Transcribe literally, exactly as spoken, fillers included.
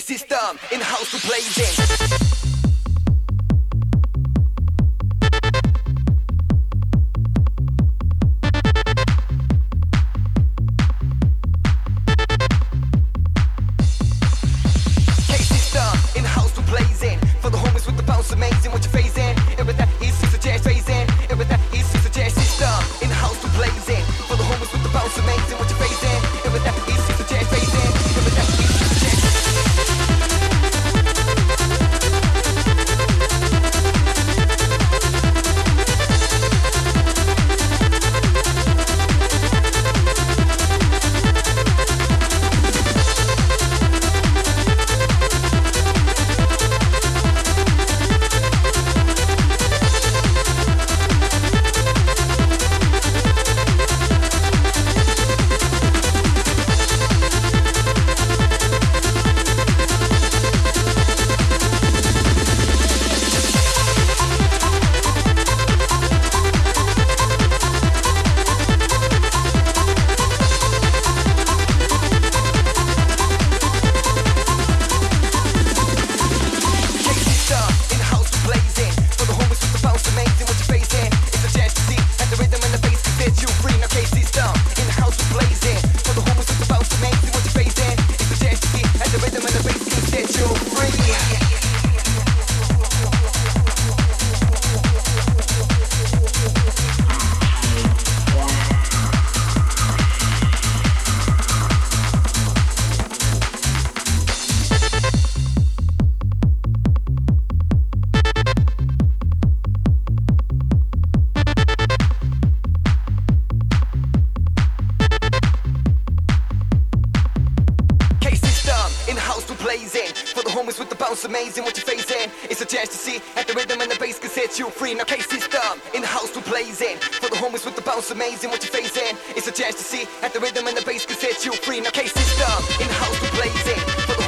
K-System, in-house to blazing. Amazing what you're phasing, and with that is just a jazz phasing, and with that is just a jazz system, in-house to blazing, for the homies with the bounce amazing what you're phasing, and with that is just a jazz phasing, and with that is just a jazz. For the homies with the bounce amazing what you're facing. It's a chance to see at the rhythm and the bass can set you free. Now K-System, in-house to blazing. For the homies with the bounce amazing what you're facing. It's a chance to see at the rhythm and the bass can set you free. Now K-System, in-house to blazing. For the